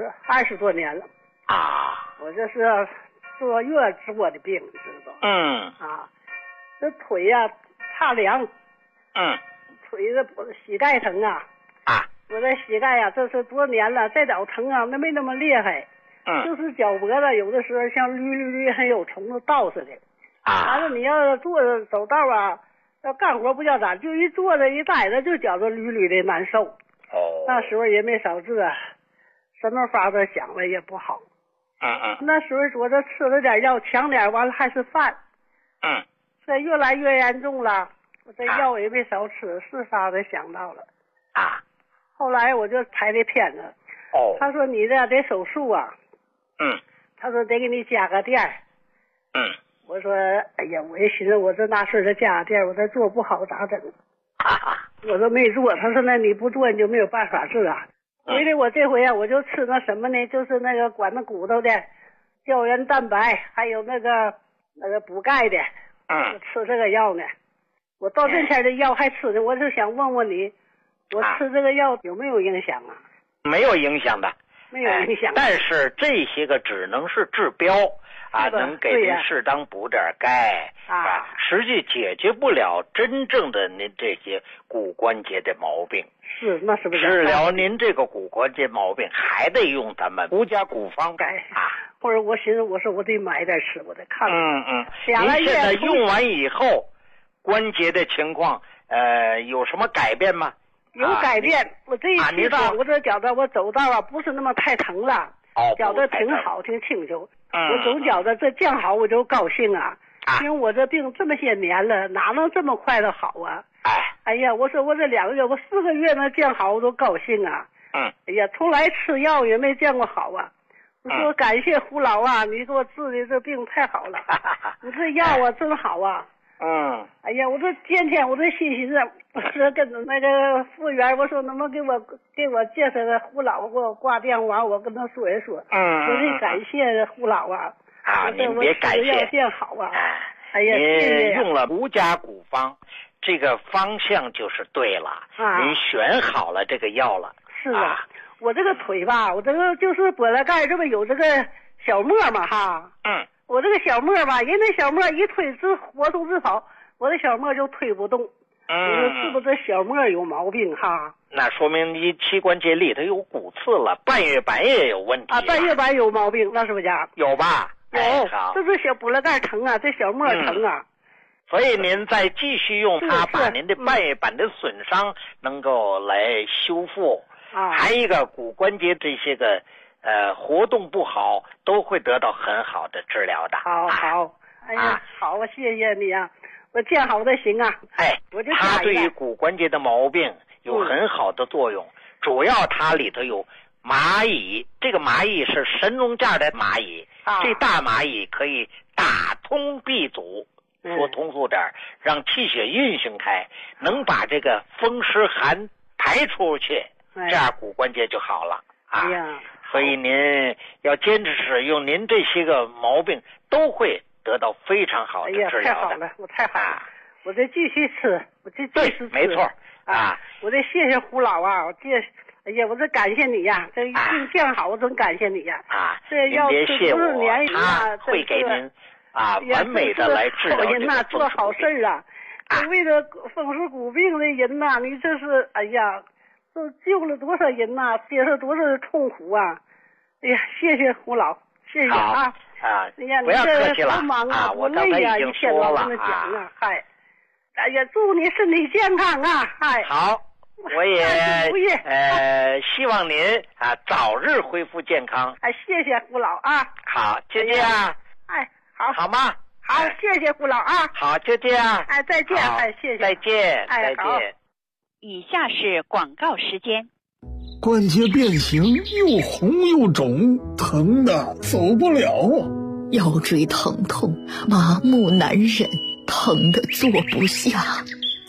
20多年了。 啊。 我这是坐月做的病，你知道。啊，这腿呀怕凉。腿的膝盖疼啊。我这膝盖呀，这是多年了，再早疼啊，那没那么厉害。就是脚脖子有的时候像绿还有虫子倒似的。完了你要坐着走道啊，要干活不叫咋，就一坐着一待着就觉着绿的难受。那时候也没少治啊，什么法子想了也不好。那时候我这吃了点药强点，完了还是犯。这越来越严重了，我这药也没少吃，是法子想到了。后来我就拍的片子。他说你这得手术啊。他说得给你加个垫。我说哎呀，我也寻思我这大事这加个垫，我这做不好咋整？我说没做。他说那你不做你就没有办法治啊。所以我这回啊，我就吃那什么呢？就是那个管那骨头的胶原蛋白，还有那个补钙的。我吃这个药呢。我到这天的药还吃呢，我就想问问你，我吃这个药有没有影响啊？ 没有影响的。 没有影响。 但是这些个只能是治标啊，能给您适当补点钙啊，实际解决不了真正的您这些骨关节的毛病。 是，那是不是？ 治疗您这个骨关节毛病，还得用咱们胡家骨方啊。 或者我寻思，我说我得买点吃，我得看看。 您现在用完以后，关节的情况有什么改变吗？ 有改变。我这一次吧，我这觉得我走道啊不是那么太疼了。觉得挺好，挺清楚。我总觉得这见好我就高兴啊。因为我这病这么些年了，哪能这么快的好啊？哎呀，我说我这2个月，我4个月能见好我都高兴啊。哎呀，从来吃药也没见过好啊。我说感谢胡老啊，你给我治的这病太好了。你这药啊真好啊。哎呀，我这天天我这寻思，我说跟那个服务员，我说能不能给我介绍个胡老，给我挂电话，我跟他说一说。我得感谢胡老啊。 您别感谢。 药变好啊。哎呀，谢谢。 您用了胡家骨方，这个方向就是对了。您选好了这个药了。 是啊。我这个腿吧，我这个就是脖子盖这不有这个小沫嘛哈。我这个小沫吧，人那小沫一推直活动直跑，我的小沫就推不动。你说是不是这小沫有毛病哈？ 那说明你膝关节里头有骨刺了，半月板也有问题啊。 半月板有毛病，那是不是呀？ 有吧？ 有。这是小脖子盖疼啊，这小沫疼啊。 所以您再继续用它，把您的半月板的损伤能够来修复。还有一个骨关节这些个活动不好，都会得到很好的治疗的。 好，哎呀，好，我谢谢你啊，我见好的行啊。 它对于骨关节的毛病有很好的作用，主要它里头有蚂蚁，这个蚂蚁是神农架的蚂蚁，这大蚂蚁可以打通闭阻，说通俗点，让气血运行开，能把这个风湿寒排出去。这样骨关节就好了啊！所以您要坚持使用，您这些个毛病都会得到非常好的治疗的。 太好了，我太好了，我得继续吃，我这继续吃。 没错啊！ 我得谢谢胡老啊，哎呀，我这感谢你呀，这病见好，我真感谢你呀！这要吃多少年他会给您完美的来治疗这个做好事啊！为了风湿骨病的人呐，你这是哎呀。都救了多少人呐，接受多少的痛苦啊！哎呀，谢谢胡老，谢谢啊！哎呀， 不要客气了啊！ 我刚才已经说了啊！嗨，哎呀，祝你身体健康啊！嗨， 好，我也希望您早日恢复健康。 谢谢胡老啊！ 好，就这样。好吗？ 好，谢谢胡老啊！ 好，就这样。 再见！谢谢。 再见！再见。 以下是广告时间。 关节变形，又红又肿，疼的走不了啊！ 腰椎疼痛，麻木难忍，疼的坐不下。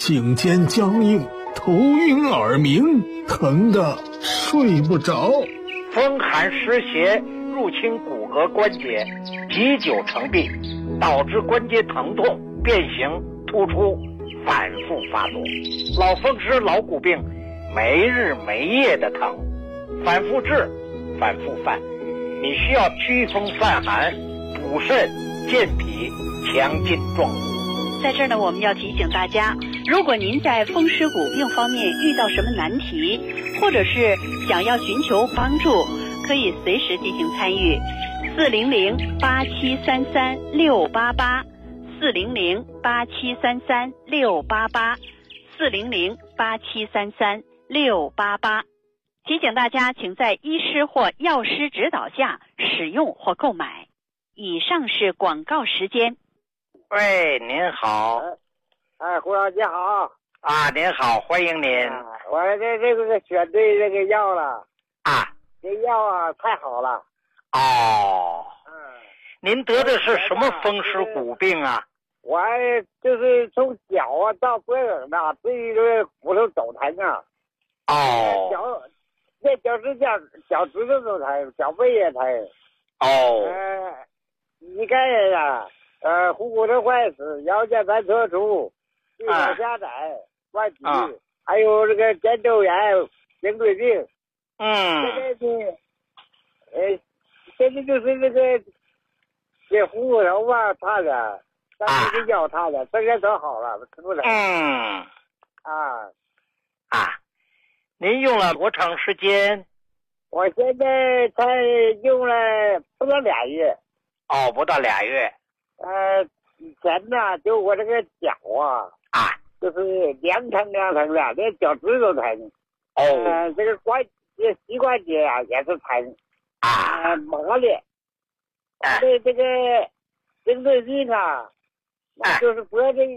颈肩僵硬，头晕耳鸣，疼得睡不着。 风寒湿邪入侵骨骼关节，积久成病，导致关节疼痛、变形、突出，反复发作。老风湿、老骨病，没日没夜的疼，反复治，反复犯。你需要祛风散寒、补肾、健脾、强筋壮骨。 在这儿呢，我们要提醒大家，如果您在风湿骨病方面遇到什么难题，或者是想要寻求帮助，可以随时进行参与。400-8733-688，400-8733-688，400-8733-688。提醒大家，请在医师或药师指导下使用或购买。以上是广告时间。 喂，您好。 胡老姐好。 啊，您好，欢迎您。 我这个选对这个药了。 啊， 这药啊太好了。 哦。您得的是什么风湿骨病啊？ 我就是从脚啊到脖梗啊，这个骨头走疼啊。 哦。 脚趾头都疼，脚背也疼。 哦。 膝盖呀，股骨头坏死，腰间盘突出，臂膀狭窄，外疾，还有这个肩周炎、颈椎病。现在就是这个这股骨头吧差点，但是这腰差点，这些都好了，是不是？ 您用了多长时间？ 我现在才用了不到2月。 哦，不到2月。 以前呢，就我这个脚就是凉疼的，连脚趾都疼。这个膝关节啊也是疼。麻的。这个颈椎病啊，就是脖子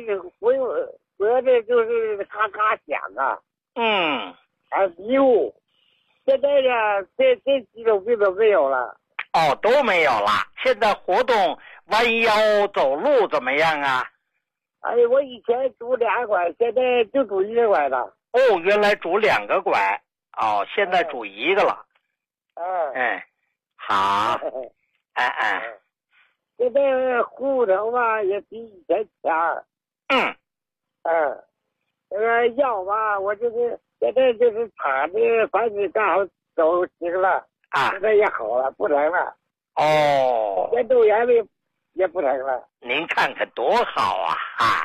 就是咔咔响啊。迷糊。现在呢，这几种病都没有了。 哦，都没有了。现在活动弯腰走路怎么样啊？ 我以前拄2拐，现在就拄1个拐了。 哦，原来拄2个拐，现在拄1个了。好。 现在骨头吧也比以前强。这个腰吧，我就是现在就是躺着，反正刚好走行了。现在也好了，不疼了。肩周炎也不疼了。 您看看多好啊！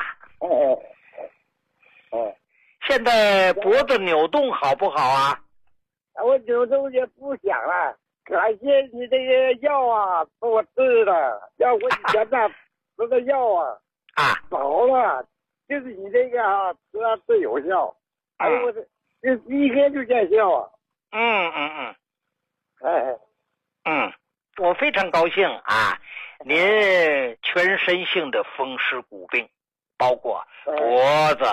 现在脖子扭动好不好啊？ 我扭动也不响了，感谢你这个药啊，把我治了。要我以前呢，这个药早了，就是你这个治最有效。我这第1天就见效啊。 我非常高兴啊！您全身性的风湿骨病，包括脖子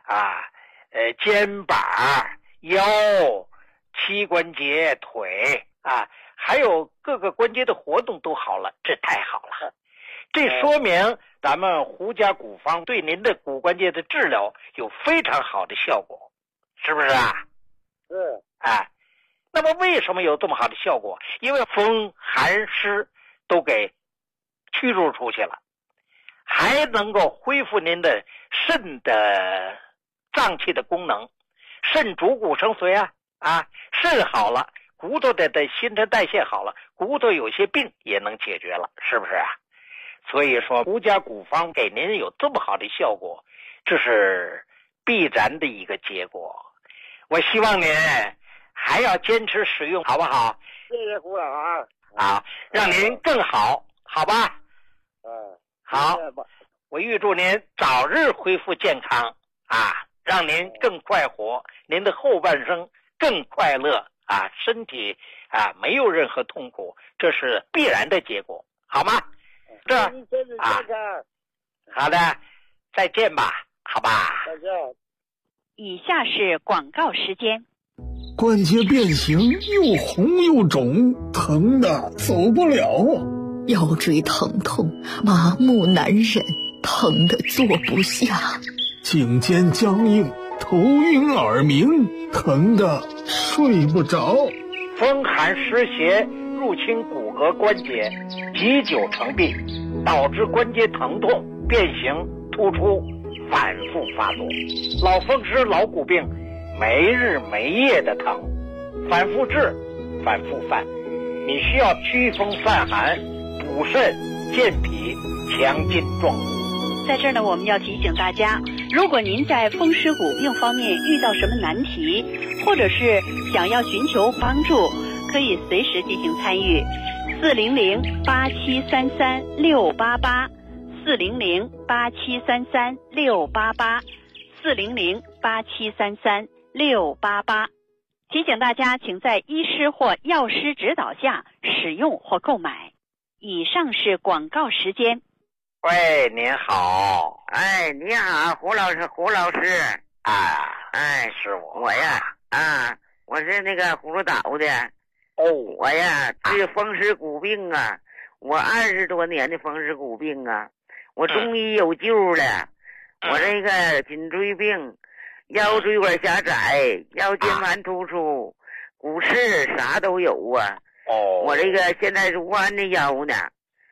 肩膀、腰、膝关节、腿还有各个关节的活动都好了，这太好了！这说明咱们胡家骨方对您的骨关节的治疗有非常好的效果，是不是啊？ 是。 那么为什么有这么好的效果？因为风寒湿都给驱逐出去了，还能够恢复您的肾的脏器的功能。肾主骨生髓肾好了，骨头的新陈代谢好了，骨头有些病也能解决了，是不是啊？所以说胡家骨方给您有这么好的效果，这是必然的一个结果。我希望您还要坚持使用，好不好？ 谢谢胡老让您更好，好吧？好，我预祝您早日恢复健康让您更快活，您的后半生更快乐身体没有任何痛苦，这是必然的结果，好吗？好的，再见吧，好吧？ 再见。 以下是广告时间。 关节变形，又红又肿，疼的走不了啊！ 腰椎疼痛，麻木难忍，疼得坐不下。 颈肩僵硬，头晕耳鸣，疼得睡不着。 风寒湿邪入侵骨骼关节，积久成病，导致关节疼痛、变形、突出，反复发作。老风湿、老骨病，没日没夜的疼，反复治，反复犯。你需要驱风散寒、补肾、健脾、强筋壮骨。 在这儿呢，我们要提醒大家，如果您在风湿骨病方面遇到什么难题，或者是想要寻求帮助，可以随时进行参与。400-8733-688，400-8733-688，400-8733-688。提醒大家，请在医师或药师指导下使用或购买。以上是广告时间。 喂，您好。 哎，你好，胡老师啊， 哎， 是我呀，我是那个葫芦岛的。我呀治风湿骨病啊，我20多年的风湿骨病啊，我中医有救了。我这个颈椎病、腰椎管狭窄、腰间盘突出、骨刺啥都有啊。我这个现在是弯着腰呢，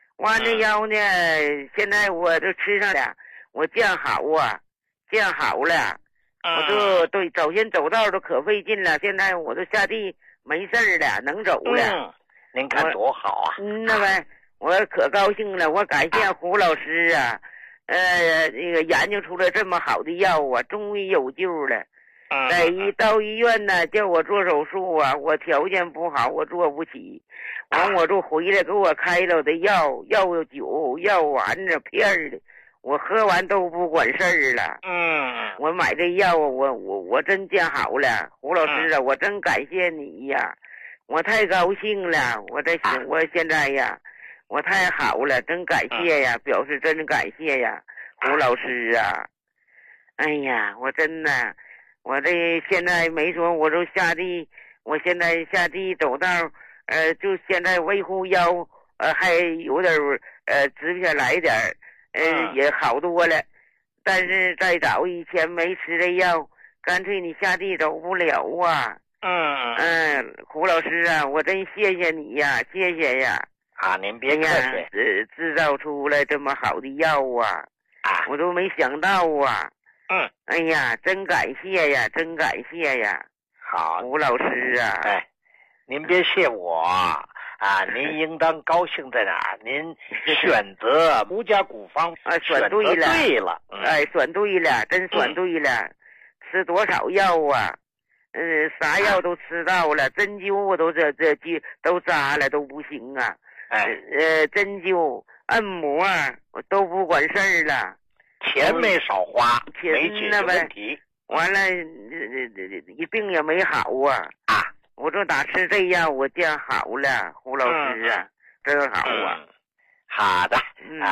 现在我就吃上了，我降好了，我就走线走道都可费劲了，现在我都下地没事了，能走了。 您看多好啊！ 那呗，我可高兴了，我感谢胡老师啊，那个研究出了这么好的药啊，终于有救了。到医院呢，叫我做手术啊，我条件不好，我做不起。完我就回来给我开了的药酒、药丸子、片儿的，我喝完都不管事儿了。我买这药啊，我真见好了，胡老师啊，我真感谢你呀，我太高兴了，我现在呀，我太好了，真感谢呀，表示真感谢呀，胡老师啊。哎呀，我真的，我这现在没说，我就下地，我现在下地走道，就现在维护腰，还有点直不下来点也好多了。但是再早以前没吃这药，干脆你下地走不了啊。胡老师啊，我真谢谢你呀，谢谢呀。 您别客气。 制造出来这么好的药啊，我都没想到啊。哎呀，真感谢呀，真感谢呀。 好， 胡老师啊。 您别谢我您应当高兴在哪儿？您选择胡家古方选对了，选对了，真选对了。吃多少药啊？啥药都吃到了，针灸我都都扎了，都不行啊。针灸、按摩我都不管事儿了， 钱没少花，没解决问题。 完了，病也没好啊。我说打吃这药我见好了，胡老师啊，真好啊。 好的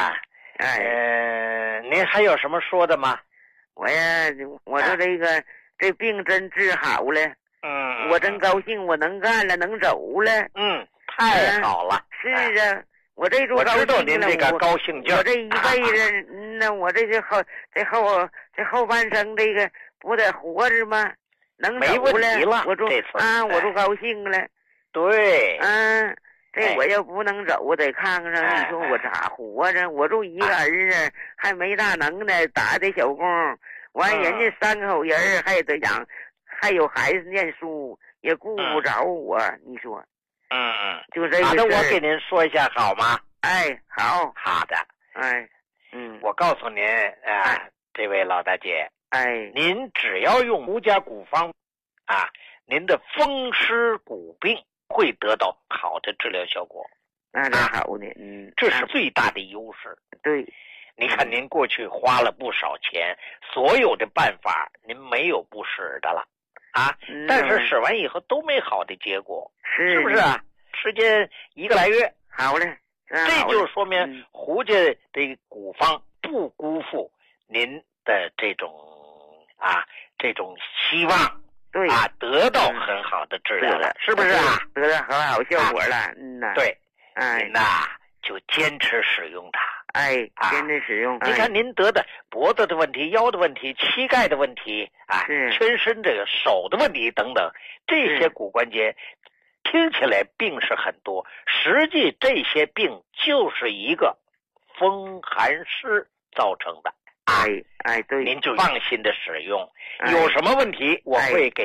您还有什么说的吗？ 我说这病真治好了。我真高兴，我能干了，能走了。 太好了。 是啊，我这就高兴了。 我知道您这个高兴劲儿。 我这一辈子，我这后半生这个不得活着吗？能走没问题了， 我就高兴了。 对， 这我要不能走，我得看看你说我咋活着？我就一个儿子，还没大能耐，打的小工，完人家3口人还得养，还有孩子念书，也顾不着我，你说？就这个事。 那我给您说一下好吗？ 好。 好的。我告诉您这位老大姐。您只要用胡家古方您的风湿骨病会得到好的治疗效果。 那好呢。 这是最大的优势。 对， 你看您过去花了不少钱，所有的办法您没有不使的了但是使完以后都没好的结果，是不是啊？时间1个来月。 好了， 这就说明胡家的古方不辜负您的这种希望， 对得到很好的治疗了，是不是啊？ 得到很好效果了。 对，您就坚持使用它。 坚持使用。 你看您得的脖子的问题、腰的问题、膝盖的问题啊，全身这个手的问题等等，这些骨关节听起来病是很多，实际这些病就是一个风寒湿造成的。 对， 您就放心的使用，有什么问题我会给